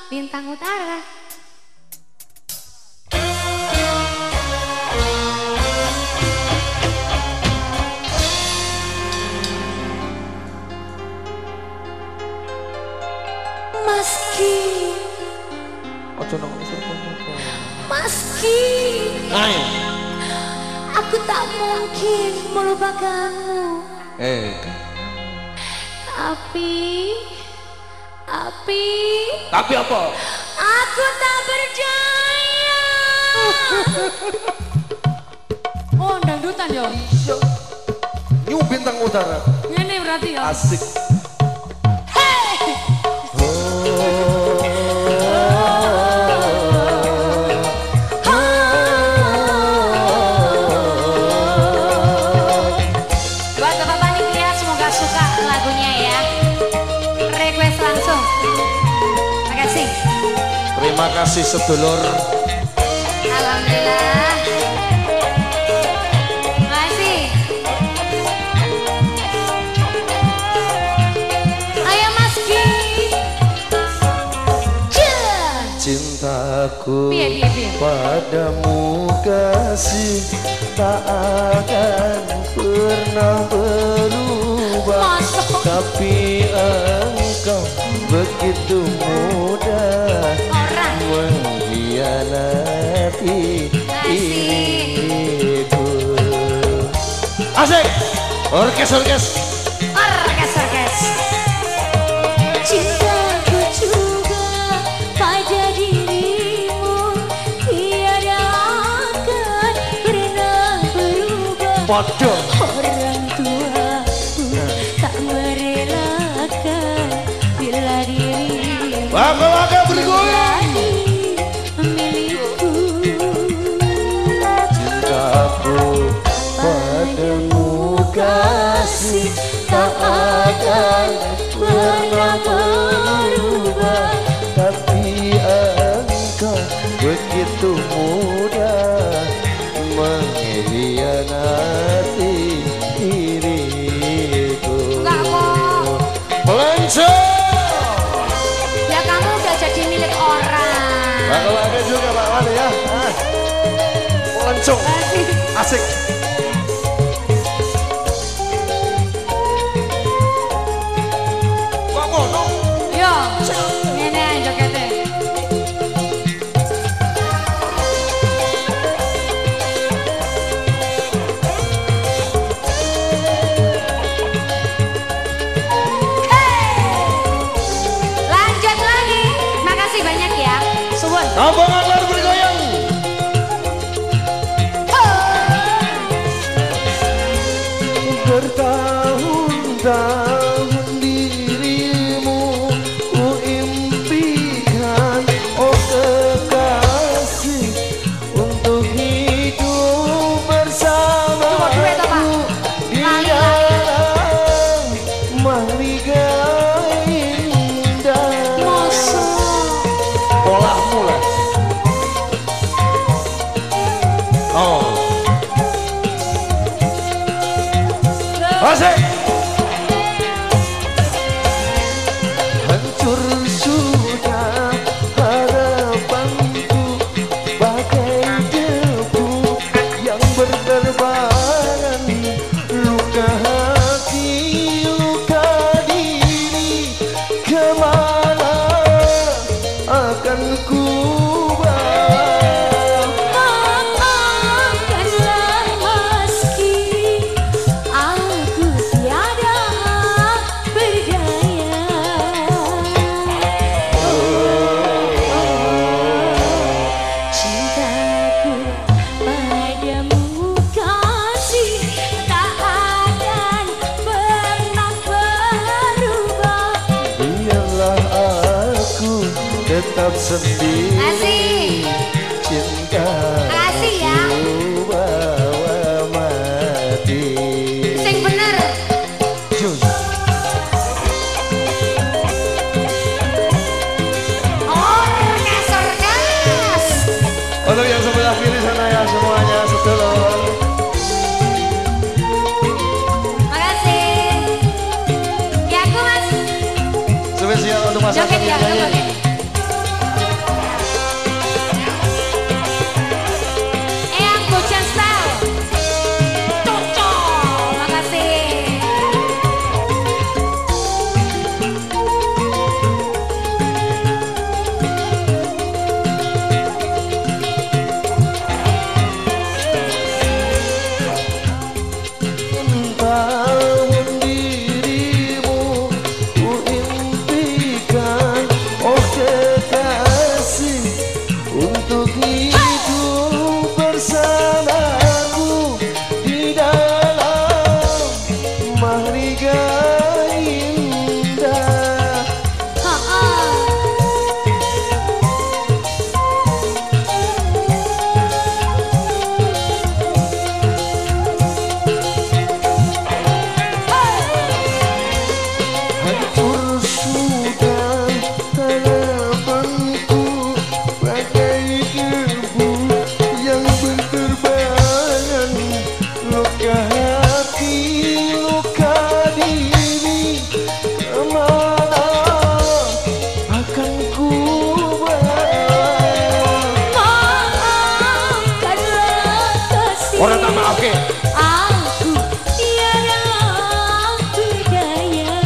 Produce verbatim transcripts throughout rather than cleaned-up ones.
Bintang Utara. Meski Ojo nang isor Meski Ayo. Aku tak mungkin melupakanmu. Eh. Tapi Tapi Tapi apa? Aku tak berdaya. Oh, dangdutan yo. Iya. New Bintang Utara. Ini berarti ya. Asik. Hey. Buat Bapak Panitia semoga suka lagunya ya. Request langsung. Makasih. Terima kasih sedulur. Alhamdulillah. Makasih. Ayo Mas Ki. Cintaku Biar, biar, biar. padamu kasih tak akan pernah berubah. Masuk. Tapi engkau begitu mudah Orang. mengkhianati Asik. diriku. Asik. Orkes orkes. Orkes orkes. Cintaku juga pada dirimu tiada akan pernah berubah. Podo. Orang tuaku tak merelakan bila dirimu Waka-waka bergoyang. menjadi milikku. Cintaku padamu kasih tak akan pernah berubah. Tapi engkau begitu mudah mengkhianati diriku. Enggak kok. Pelancar. Ya kamu udah jadi milik orang. Waka-waka juga Pak Wali ya. Ah. Pelancong. Asik. Kok ngono? Yo, ngene ae jokete. Hey! Lanjut lagi. Makasih banyak ya. Suwun. Rombongan luar bergoyang. Bertahun-tahun dirimu ku impikan, oh kekasih, untuk hidup bersamaku di alam mahliga indah. Pola mula. Oh. Asik. Hancur sudah harapanku bagai debu yang berterbangan. Luka hati, luka diri, kemana akan ku bawa? Maafkanlah meski aku tiada berdaya. Cintaku padamu kasih tak akan pernah berubah. Biarlah aku tetap sendiri. Asik. Cinta Makasih ya. aku bawa mati. Sing bener. Jun. Orkes orkes. Untuk yang sebelah kiri sana ya semuanya sedulur. Makasih. Ya aku Mas. Spesial untuk Mas Joget Hasan ya, yang nyanyi. joget. Aku tiada berdaya.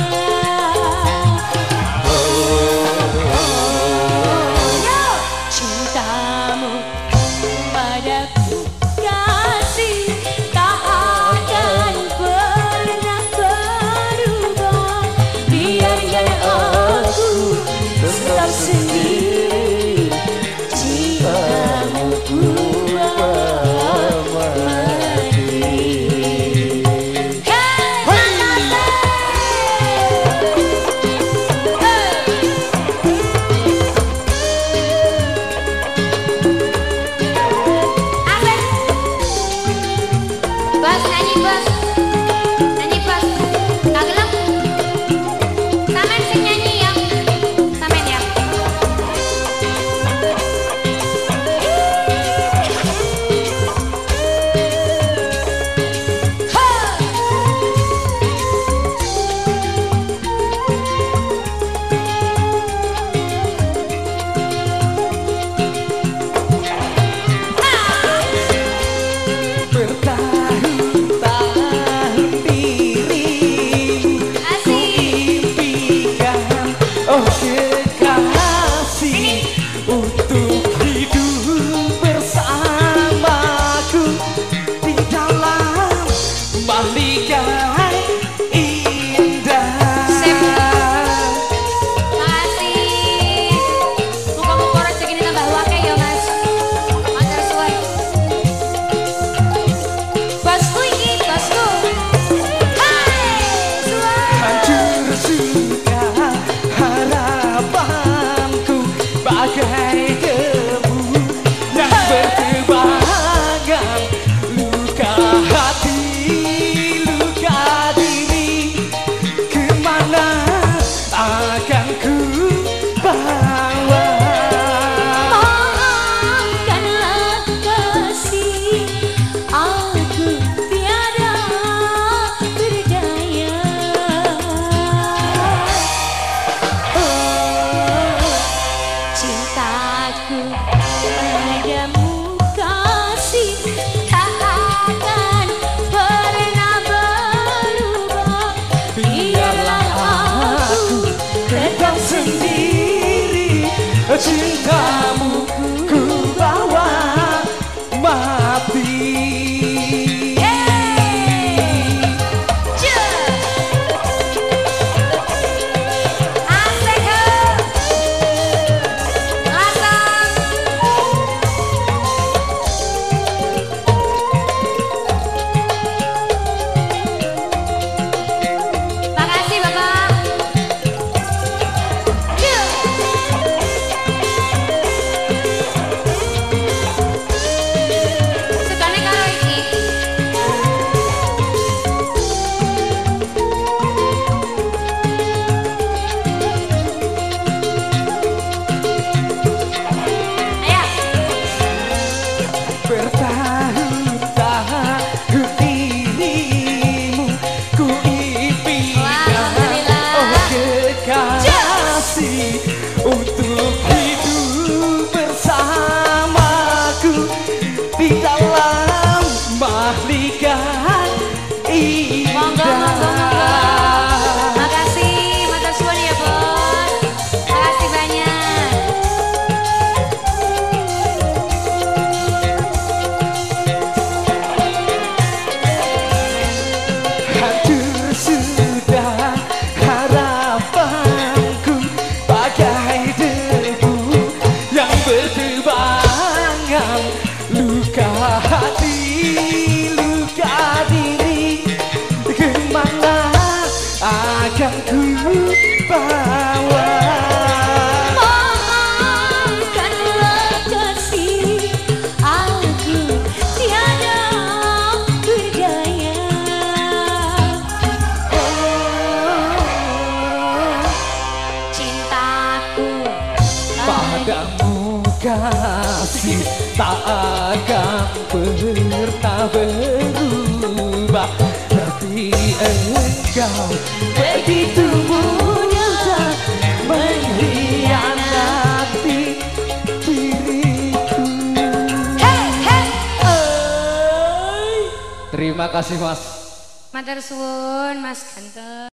Cintamu padaku kasih tak akan pernah berubah. Biarkan aku tetap sendiri. Cintamu buat mati. Hey, Bos, nyanyi bos, nyanyi bos, gak gelap. Samen sing nyanyi ya, samen ya. Bertahun-tahun dirimu ku impikan, oh kekasih, untuk hidup bersamaku di dalam mahligai indah. Makasih. Muka-muka rezeki tambah wake ya mas. Matur suwun. Bosku iki, bosku. Hai, suwun. Hancur sudah harapanku bagai debu yang bertebangan, luka hati, luka diri, kemana akan ku bawa? Maafkanlah kasih, aku tiada berdaya. Cintaku padamu kasih tak akan pernah berubah. Biarlah aku Tetap sendiri, cintamu ku bawa mati. Asik he. Ngasam. Makasih Bapak. Sukane karo iki. Ayo. Bertahun-tahun dirimu ku impikan, Alhamdulillah. oh kekasih, untuk hidup bersamaku di dalam mahligai Monggo, monggo, monggo. indah. Makasih, matur suwun ya, Bos. Makasih banyak. Hancur sudah harapanku bagai debu yang bertebangan, luka hati, luka diri, kemana akan ku bawa? Maafkanlah kasih, aku tiada berdaya. Cintaku Padamu kasih tak akan pernah berubah, tapi engkau begitu mudah mengkhianati diriku. Hey, hey. Terima kasih Mas. Matur suwun Mas Ganteng.